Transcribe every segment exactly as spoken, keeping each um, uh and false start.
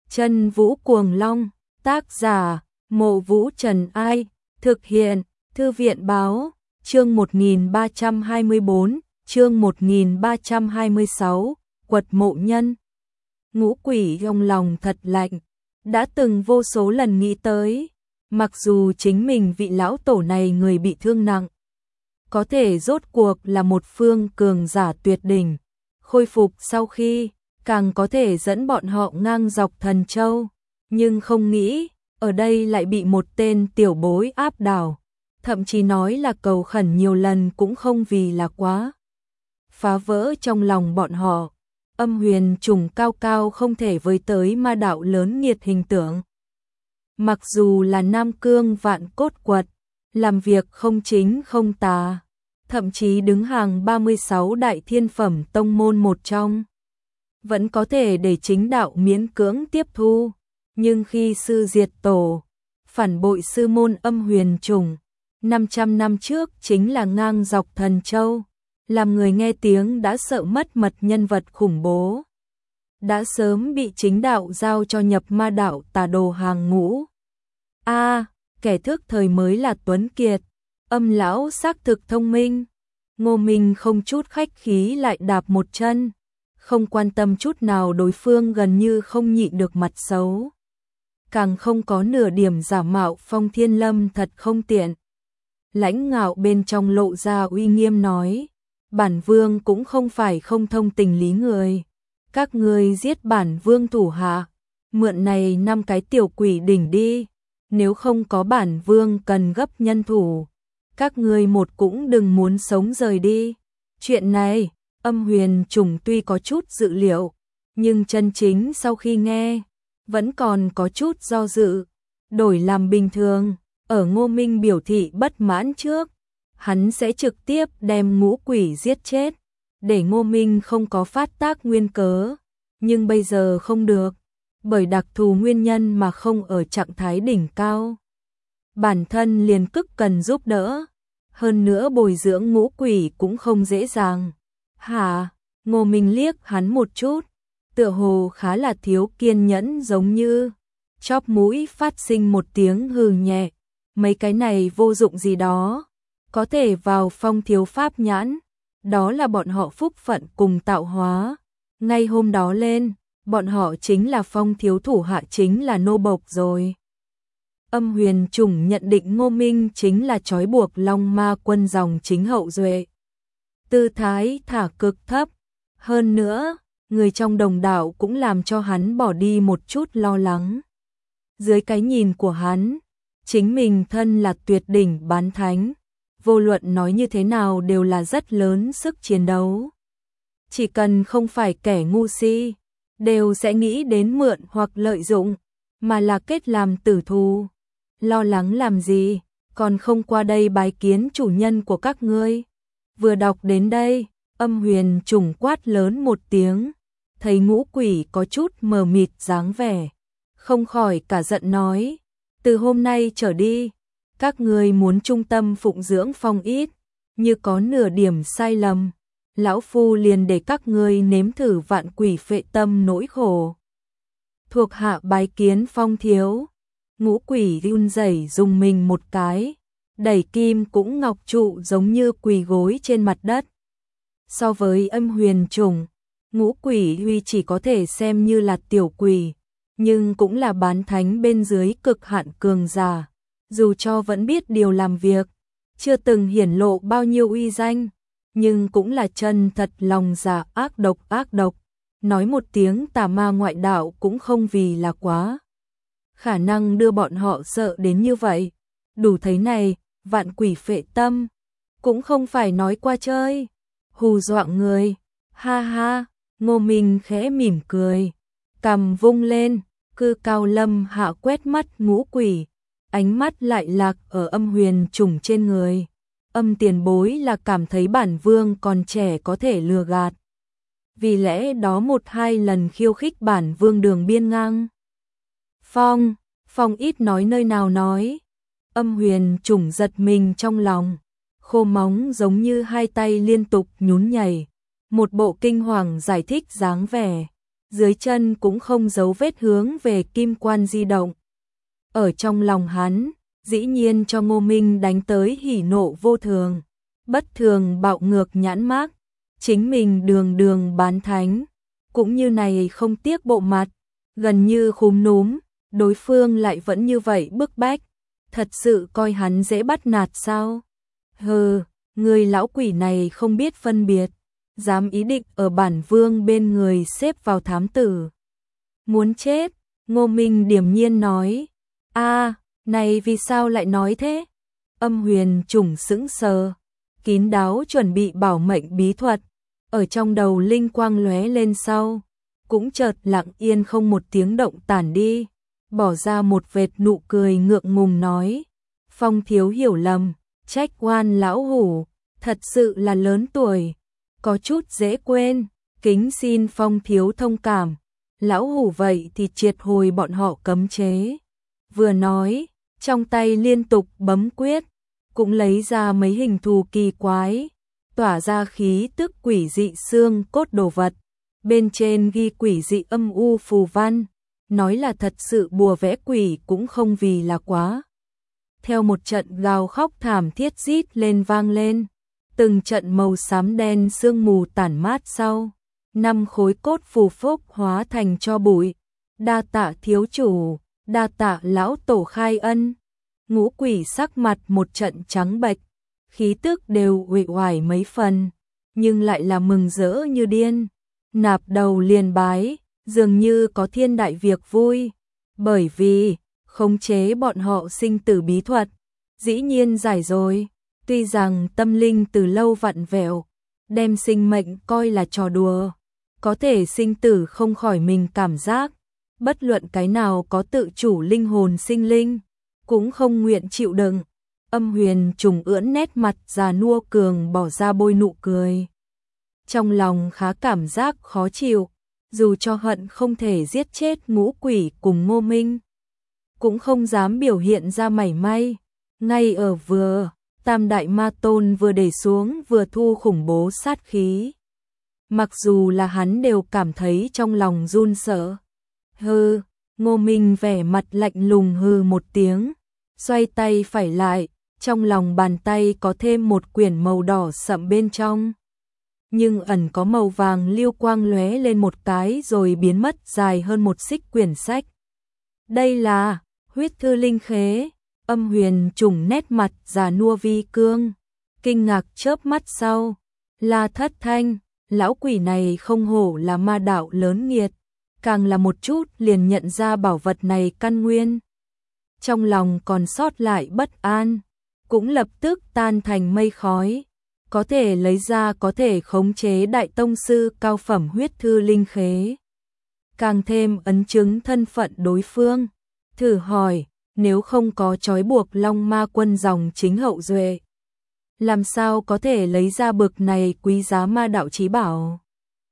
Chân Vũ Cuồng Long, tác giả, Mộ Vũ Trần Ai, thực hiện, Thư viện báo, chương một nghìn ba trăm hai mươi bốn, chương một nghìn ba trăm hai mươi sáu, Quật Mộ Nhân. Ngũ Quỷ trong lòng thật lạnh, đã từng vô số lần nghĩ tới, mặc dù chính mình vị lão tổ này người bị thương nặng, có thể rốt cuộc là một phương cường giả tuyệt đỉnh, khôi phục sau khi, càng có thể dẫn bọn họ ngang dọc Thần Châu, nhưng không nghĩ, ở đây lại bị một tên tiểu bối áp đảo, thậm chí nói là cầu khẩn nhiều lần cũng không vì là quá. Phá vỡ trong lòng bọn họ, âm huyền trùng cao cao không thể với tới ma đạo lớn nghiệt hình tượng. Mặc dù là Nam Cương vạn cốt quật, làm việc không chính không tà, thậm chí đứng hàng ba mươi sáu đại thiên phẩm tông môn một trong, vẫn có thể để chính đạo miễn cưỡng tiếp thu, nhưng khi sư diệt tổ, phản bội sư môn âm huyền trùng, năm trăm năm trước chính là ngang dọc Thần Châu, làm người nghe tiếng đã sợ mất mật nhân vật khủng bố, đã sớm bị chính đạo giao cho nhập ma đạo tà đồ hàng ngũ. A, à, kẻ thức thời mới là Tuấn Kiệt, âm lão xác thực thông minh. Ngô Minh không chút khách khí lại đạp một chân, không quan tâm chút nào đối phương gần như không nhịn được mặt xấu, càng không có nửa điểm giả mạo Phong Thiên Lâm thật không tiện. Lãnh ngạo bên trong lộ ra uy nghiêm nói, bản vương cũng không phải không thông tình lý người, các ngươi giết bản vương thủ hạ, mượn này năm cái tiểu quỷ đỉnh đi, nếu không có bản vương cần gấp nhân thủ, các ngươi một cũng đừng muốn sống rời đi. Chuyện này, âm huyền trùng tuy có chút dự liệu, nhưng chân chính sau khi nghe, vẫn còn có chút do dự. Đổi làm bình thường, ở Ngô Minh biểu thị bất mãn trước, hắn sẽ trực tiếp đem ngũ quỷ giết chết, để Ngô Minh không có phát tác nguyên cớ. Nhưng bây giờ không được, bởi đặc thù nguyên nhân mà không ở trạng thái đỉnh cao. Bản thân liền cực cần giúp đỡ, hơn nữa bồi dưỡng ngũ quỷ cũng không dễ dàng. Hả? Ngô Minh liếc hắn một chút, tựa hồ khá là thiếu kiên nhẫn giống như, chóp mũi phát sinh một tiếng hừ nhẹ, mấy cái này vô dụng gì đó, có thể vào Phong thiếu pháp nhãn, đó là bọn họ phúc phận cùng tạo hóa. Ngay hôm đó lên, bọn họ chính là Phong thiếu thủ hạ chính là nô bộc rồi. Âm huyền trùng nhận định Ngô Minh chính là trói buộc Long Ma quân dòng chính hậu duệ. Tư thái thả cực thấp, hơn nữa, người trong đồng đạo cũng làm cho hắn bỏ đi một chút lo lắng. Dưới cái nhìn của hắn, chính mình thân là tuyệt đỉnh bán thánh, vô luận nói như thế nào đều là rất lớn sức chiến đấu. Chỉ cần không phải kẻ ngu si, đều sẽ nghĩ đến mượn hoặc lợi dụng, mà là kết làm tử thù. Lo lắng làm gì, còn không qua đây bái kiến chủ nhân của các ngươi. Vừa đọc đến đây, âm huyền trùng quát lớn một tiếng, thấy ngũ quỷ có chút mờ mịt dáng vẻ, không khỏi cả giận nói, từ hôm nay trở đi, các ngươi muốn trung tâm phụng dưỡng Phong ít, như có nửa điểm sai lầm, lão phu liền để các ngươi nếm thử vạn quỷ phệ tâm nỗi khổ. Thuộc hạ bái kiến Phong thiếu. Ngũ quỷ run rẩy dùng mình một cái, đẩy kim cũng ngọc trụ giống như quỳ gối trên mặt đất. So với âm huyền trùng, ngũ quỷ huy chỉ có thể xem như là tiểu quỷ, nhưng cũng là bán thánh bên dưới cực hạn cường giả. Dù cho vẫn biết điều làm việc, chưa từng hiển lộ bao nhiêu uy danh, nhưng cũng là chân thật lòng dạ ác độc ác độc. Nói một tiếng tà ma ngoại đạo cũng không vì là quá. Khả năng đưa bọn họ sợ đến như vậy. Đủ thấy này, vạn quỷ phệ tâm, cũng không phải nói qua chơi, hù dọa người. Ha ha, Ngô Minh khẽ mỉm cười, cằm vung lên, cư cao lâm hạ quét mắt ngũ quỷ, ánh mắt lại lạc ở âm huyền trùng trên người. Âm tiền bối là cảm thấy bản vương còn trẻ có thể lừa gạt, vì lẽ đó một hai lần khiêu khích bản vương đường biên ngang. Phong, Phong ít nói nơi nào nói. Âm huyền trùng giật mình trong lòng, khô móng giống như hai tay liên tục nhún nhảy, một bộ kinh hoàng giải thích dáng vẻ. dưới chân cũng không giấu vết hướng về kim quan di động. Ở trong lòng hắn, dĩ nhiên cho Ngô Minh đánh tới hỉ nộ vô thường, bất thường bạo ngược nhãn mác, chính mình đường đường bán thánh, cũng như này không tiếc bộ mặt, gần như khúm núm, đối phương lại vẫn như vậy bức bách, thật sự coi hắn dễ bắt nạt sao? Hừ, người lão quỷ này không biết phân biệt, dám ý định ở bản vương bên người xếp vào thám tử. Muốn chết, Ngô Minh điềm nhiên nói. A, này vì sao lại nói thế? Âm Huyền Trùng sững sờ, kín đáo chuẩn bị bảo mệnh bí thuật, ở trong đầu linh quang lóe lên sau, cũng chợt lặng yên không một tiếng động tản đi, bỏ ra một vệt nụ cười ngượng ngùng nói: Phong thiếu hiểu lầm, trách oan lão hủ, thật sự là lớn tuổi, có chút dễ quên, kính xin Phong thiếu thông cảm, lão hủ vậy thì triệt hồi bọn họ cấm chế. Vừa nói, trong tay liên tục bấm quyết, cũng lấy ra mấy hình thù kỳ quái, tỏa ra khí tức quỷ dị xương cốt đồ vật, bên trên ghi quỷ dị âm u phù văn, nói là thật sự bùa vẽ quỷ cũng không vì là quá. Theo một trận gào khóc thảm thiết rít lên vang lên, từng trận màu xám đen sương mù tản mát sau, năm khối cốt phù phúc hóa thành tro bụi. Đa tạ thiếu chủ, đa tạ lão tổ khai ân. Ngũ quỷ sắc mặt một trận trắng bệch, khí tức đều uể oải mấy phần, nhưng lại là mừng rỡ như điên, nạp đầu liền bái, dường như có thiên đại việc vui, bởi vì khống chế bọn họ sinh tử bí thuật, dĩ nhiên giải rồi. Tuy rằng tâm linh từ lâu vặn vẹo, đem sinh mệnh coi là trò đùa, có thể sinh tử không khỏi mình cảm giác, bất luận cái nào có tự chủ linh hồn sinh linh, cũng không nguyện chịu đựng. Âm Huyền Trùng ưỡn nét mặt già nua cường bỏ ra bôi nụ cười. Trong lòng khá cảm giác khó chịu, dù cho hận không thể giết chết ngũ quỷ cùng Ngô Minh, cũng không dám biểu hiện ra mảy may. Ngay ở vừa, Tam Đại Ma Tôn vừa để xuống vừa thu khủng bố sát khí. Mặc dù là hắn đều cảm thấy trong lòng run sợ. Hừ, Ngô Minh vẻ mặt lạnh lùng hừ một tiếng, xoay tay phải lại, trong lòng bàn tay có thêm một quyển màu đỏ sậm bên trong. Nhưng ẩn có màu vàng lưu quang lóe lên một cái rồi biến mất dài hơn một xích quyển sách. Đây là huyết thư linh khế. Âm Huyền Trùng nét mặt già nua vi cương, kinh ngạc chớp mắt sau, là Thất Thanh, lão quỷ này không hổ là ma đạo lớn nghiệt, càng là một chút liền nhận ra bảo vật này căn nguyên. Trong lòng còn sót lại bất an, cũng lập tức tan thành mây khói, có thể lấy ra có thể khống chế đại tông sư cao phẩm huyết thư linh khế. Càng thêm ấn chứng thân phận đối phương, thử hỏi, nếu không có trói buộc Long Ma quân dòng chính hậu duệ, làm sao có thể lấy ra bực này quý giá ma đạo chí bảo?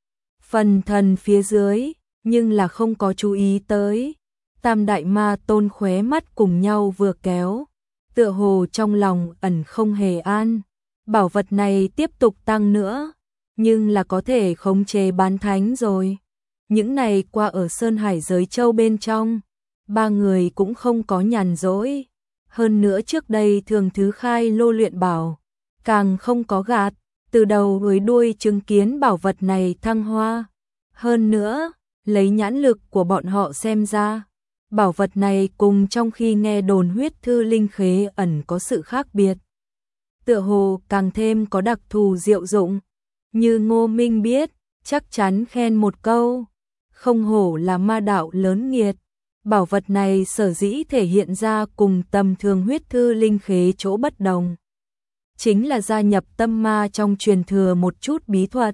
Phần thần phía dưới, nhưng là không có chú ý tới. Tam Đại Ma Tôn khóe mắt cùng nhau vừa kéo, tựa hồ trong lòng ẩn không hề an. Bảo vật này tiếp tục tăng nữa, nhưng là có thể khống chế bán thánh rồi. Những này qua ở Sơn Hải giới châu bên trong, ba người cũng không có nhàn rỗi. Hơn nữa trước đây thường thứ khai lô luyện bảo, càng không có gạt, từ đầu với đuôi chứng kiến bảo vật này thăng hoa. Hơn nữa, lấy nhãn lực của bọn họ xem ra, bảo vật này cùng trong khi nghe đồn huyết thư linh khế ẩn có sự khác biệt. Tựa hồ càng thêm có đặc thù diệu dụng. Như Ngô Minh biết, chắc chắn khen một câu, không hổ là ma đạo lớn nghiệt. Bảo vật này sở dĩ thể hiện ra cùng tầm thường huyết thư linh khế chỗ bất đồng, chính là gia nhập tâm ma trong truyền thừa một chút bí thuật,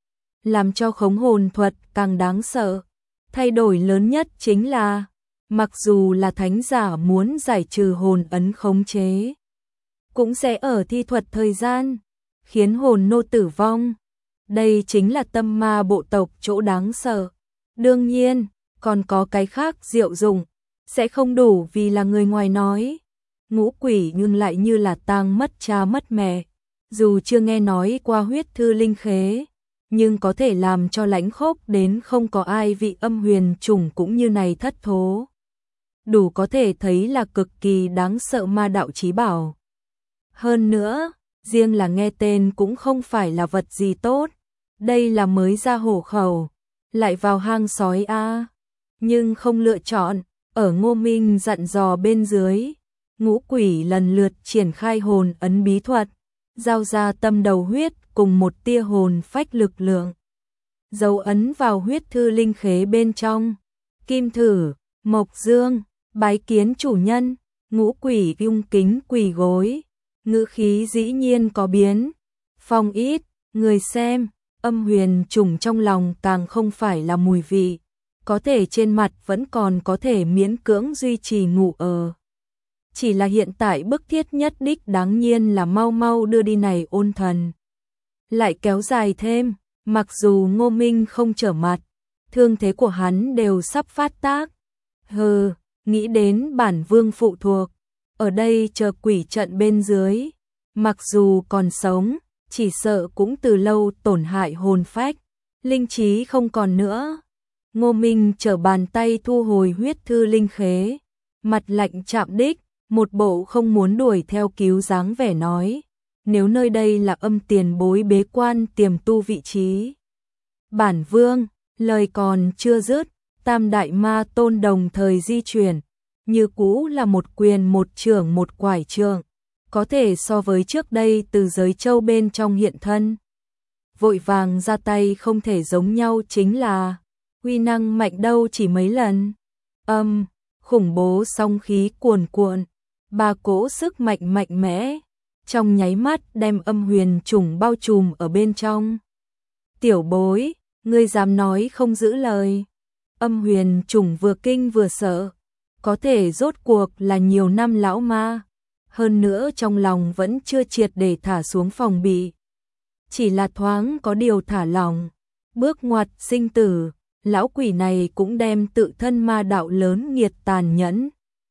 làm cho khống hồn thuật càng đáng sợ. Thay đổi lớn nhất chính là, mặc dù là thánh giả muốn giải trừ hồn ấn khống chế, cũng sẽ ở thi thuật thời gian, khiến hồn nô tử vong. Đây chính là tâm ma bộ tộc chỗ đáng sợ. Đương nhiên, còn có cái khác diệu dụng, sẽ không đủ vì là người ngoài nói. Ngũ quỷ nhưng lại như là tang mất cha mất mẹ, dù chưa nghe nói qua huyết thư linh khế, nhưng có thể làm cho lãnh khốc đến không có ai vị âm huyền trùng cũng như này thất thố. Đủ có thể thấy là cực kỳ đáng sợ ma đạo chí bảo. Hơn nữa, riêng là nghe tên cũng không phải là vật gì tốt. Đây là mới ra hổ khẩu, lại vào hang sói a. Nhưng không lựa chọn, ở Ngô Minh dặn dò bên dưới, ngũ quỷ lần lượt triển khai hồn ấn bí thuật, giao ra tâm đầu huyết cùng một tia hồn phách lực lượng. Dấu ấn vào huyết thư linh khế bên trong. Kim Thử, Mộc Dương, bái kiến chủ nhân, ngũ quỷ cung kính quỳ gối. Ngữ khí dĩ nhiên có biến. Phong ít, người xem, âm huyền trùng trong lòng càng không phải là mùi vị. Có thể trên mặt vẫn còn có thể miễn cưỡng duy trì ngủ ở. Chỉ là hiện tại bức thiết nhất đích đáng nhiên là mau mau đưa đi này ôn thần. Lại kéo dài thêm, mặc dù Ngô Minh không trở mặt, thương thế của hắn đều sắp phát tác. Hừ, nghĩ đến bản vương phụ thuộc, ở đây chờ quỷ trận bên dưới, mặc dù còn sống, chỉ sợ cũng từ lâu tổn hại hồn phách, linh trí không còn nữa. Ngô Minh trở bàn tay thu hồi huyết thư linh khế, mặt lạnh chạm đích, một bộ không muốn đuổi theo cứu dáng vẻ nói, nếu nơi đây là âm tiền bối bế quan tiềm tu vị trí. Bản vương, lời còn chưa dứt, tam đại ma tôn đồng thời di chuyển, như cũ là một quyền một trưởng một quải trượng, có thể so với trước đây từ giới châu bên trong hiện thân. Vội vàng ra tay không thể giống nhau chính là, uy năng mạnh đâu chỉ mấy lần. Âm, khủng bố song khí cuồn cuộn, ba cỗ sức mạnh mạnh mẽ, trong nháy mắt đem âm huyền trùng bao trùm ở bên trong. Tiểu bối, ngươi dám nói không giữ lời. Âm huyền trùng vừa kinh vừa sợ, có thể rốt cuộc là nhiều năm lão ma, hơn nữa trong lòng vẫn chưa triệt để thả xuống phòng bị. Chỉ là thoáng có điều thả lòng, bước ngoặt sinh tử, lão quỷ này cũng đem tự thân ma đạo lớn nghiệt tàn nhẫn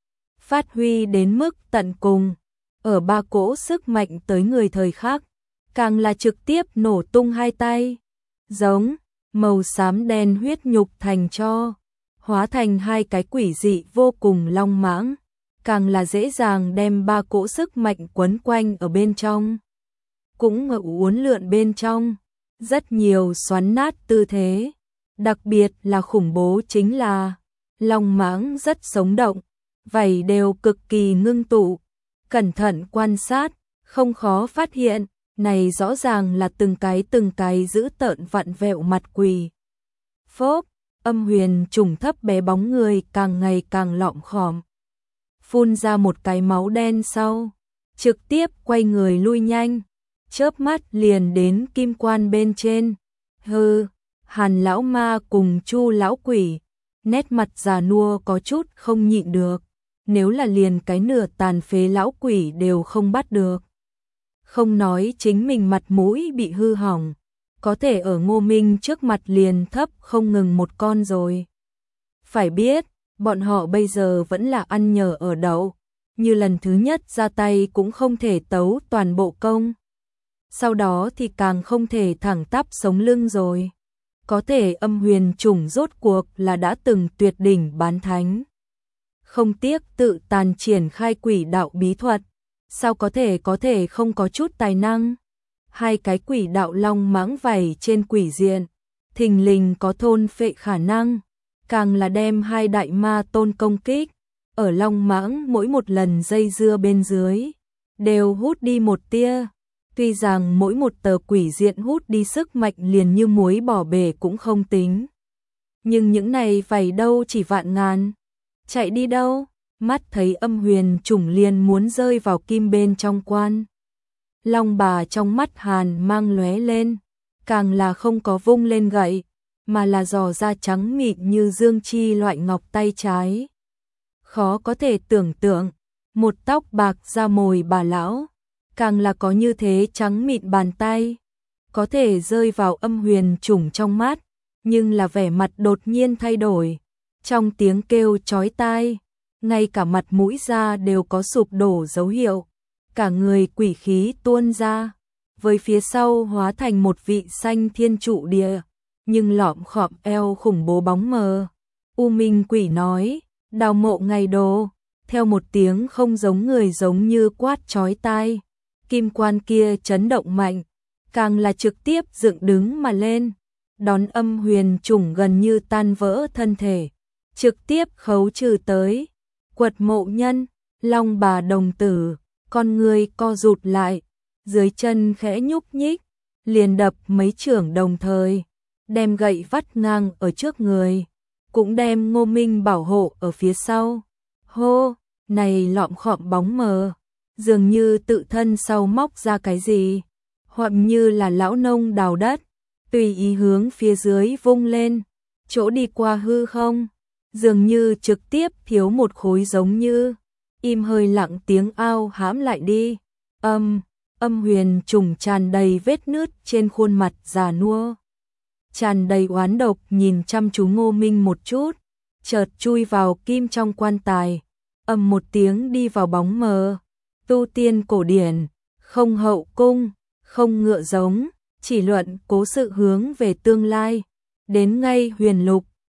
phát huy đến mức tận cùng, ở ba cỗ sức mạnh tới người thời khắc, càng là trực tiếp nổ tung hai tay, giống màu xám đen huyết nhục thành tro, hóa thành hai cái quỷ dị vô cùng long mãng, càng là dễ dàng đem ba cỗ sức mạnh quấn quanh ở bên trong, cũng ở uốn lượn bên trong, rất nhiều xoắn nát tư thế, đặc biệt là khủng bố chính là long mãng rất sống động, vảy đều cực kỳ ngưng tụ, cẩn thận quan sát, không khó phát hiện, này rõ ràng là từng cái từng cái giữ tợn vặn vẹo mặt quỷ. Phốp, âm huyền trùng thấp bé bóng người càng ngày càng lọm khòm, phun ra một cái máu đen sau, trực tiếp quay người lui nhanh, chớp mắt liền đến kim quan bên trên. Hừ, Hàn lão ma cùng Chu lão quỷ, nét mặt già nua có chút không nhịn được, nếu là liền cái nửa tàn phế lão quỷ đều không bắt được. Không nói chính mình mặt mũi bị hư hỏng, có thể ở Ngô Minh trước mặt liền thấp không ngừng một con rồi. Phải biết, bọn họ bây giờ vẫn là ăn nhờ ở đậu, như lần thứ nhất ra tay cũng không thể tấu toàn bộ công. Sau đó thì càng không thể thẳng tắp sống lưng rồi. Có thể âm huyền trùng rốt cuộc là đã từng tuyệt đỉnh bán thánh. Không tiếc tự tàn triển khai quỷ đạo bí thuật, sao có thể có thể không có chút tài năng. Hai cái quỷ đạo long mãng vảy trên quỷ diện, thình lình có thôn phệ khả năng, càng là đem hai đại ma tôn công kích, ở long mãng mỗi một lần dây dưa bên dưới, đều hút đi một tia. Tuy rằng mỗi một tờ quỷ diện hút đi sức mạnh liền như muối bỏ bể cũng không tính. Nhưng những này vảy đâu chỉ vạn ngàn. Chạy đi đâu? Mắt thấy âm huyền trùng liền muốn rơi vào kim bên trong quan. Long bà trong mắt Hàn mang lóe lên, càng là không có vung lên gậy, mà là giò da trắng mịn như dương chi loại ngọc tay trái. Khó có thể tưởng tượng, một tóc bạc da mồi bà lão, càng là có như thế trắng mịn bàn tay, có thể rơi vào âm huyền trùng trong mắt, nhưng là vẻ mặt đột nhiên thay đổi, trong tiếng kêu chói tai, ngay cả mặt mũi da đều có sụp đổ dấu hiệu, cả người quỷ khí tuôn ra, với phía sau hóa thành một vị xanh thiên trụ địa, nhưng lõm khọm eo khủng bố bóng mờ. U Minh Quỷ nói, đào mộ ngày đồ, theo một tiếng không giống người giống như quát chói tai. Kim quan kia chấn động mạnh, càng là trực tiếp dựng đứng mà lên, đón âm huyền trùng gần như tan vỡ thân thể, trực tiếp khấu trừ tới. Quật Mộ Nhân, Long Bà đồng tử, con người co rụt lại, dưới chân khẽ nhúc nhích, liền đập mấy chưởng đồng thời, đem gậy vắt ngang ở trước người, cũng đem Ngô Minh bảo hộ ở phía sau. Hô, này lọm khọm bóng mờ, dường như tự thân sau móc ra cái gì, hoặc như là lão nông đào đất, tùy ý hướng phía dưới vung lên, chỗ đi qua hư không, dường như trực tiếp thiếu một khối giống như, im hơi lặng tiếng ao hãm lại đi. Âm, âm huyền trùng tràn đầy vết nứt trên khuôn mặt già nua, tràn đầy oán độc nhìn chăm chú Ngô Minh một chút, chợt chui vào kim trong quan tài, ầm một tiếng đi vào bóng mờ. Tu tiên cổ điển, không hậu cung, không ngựa giống, chỉ luận cố sự hướng về tương lai, đến ngay huyền lục,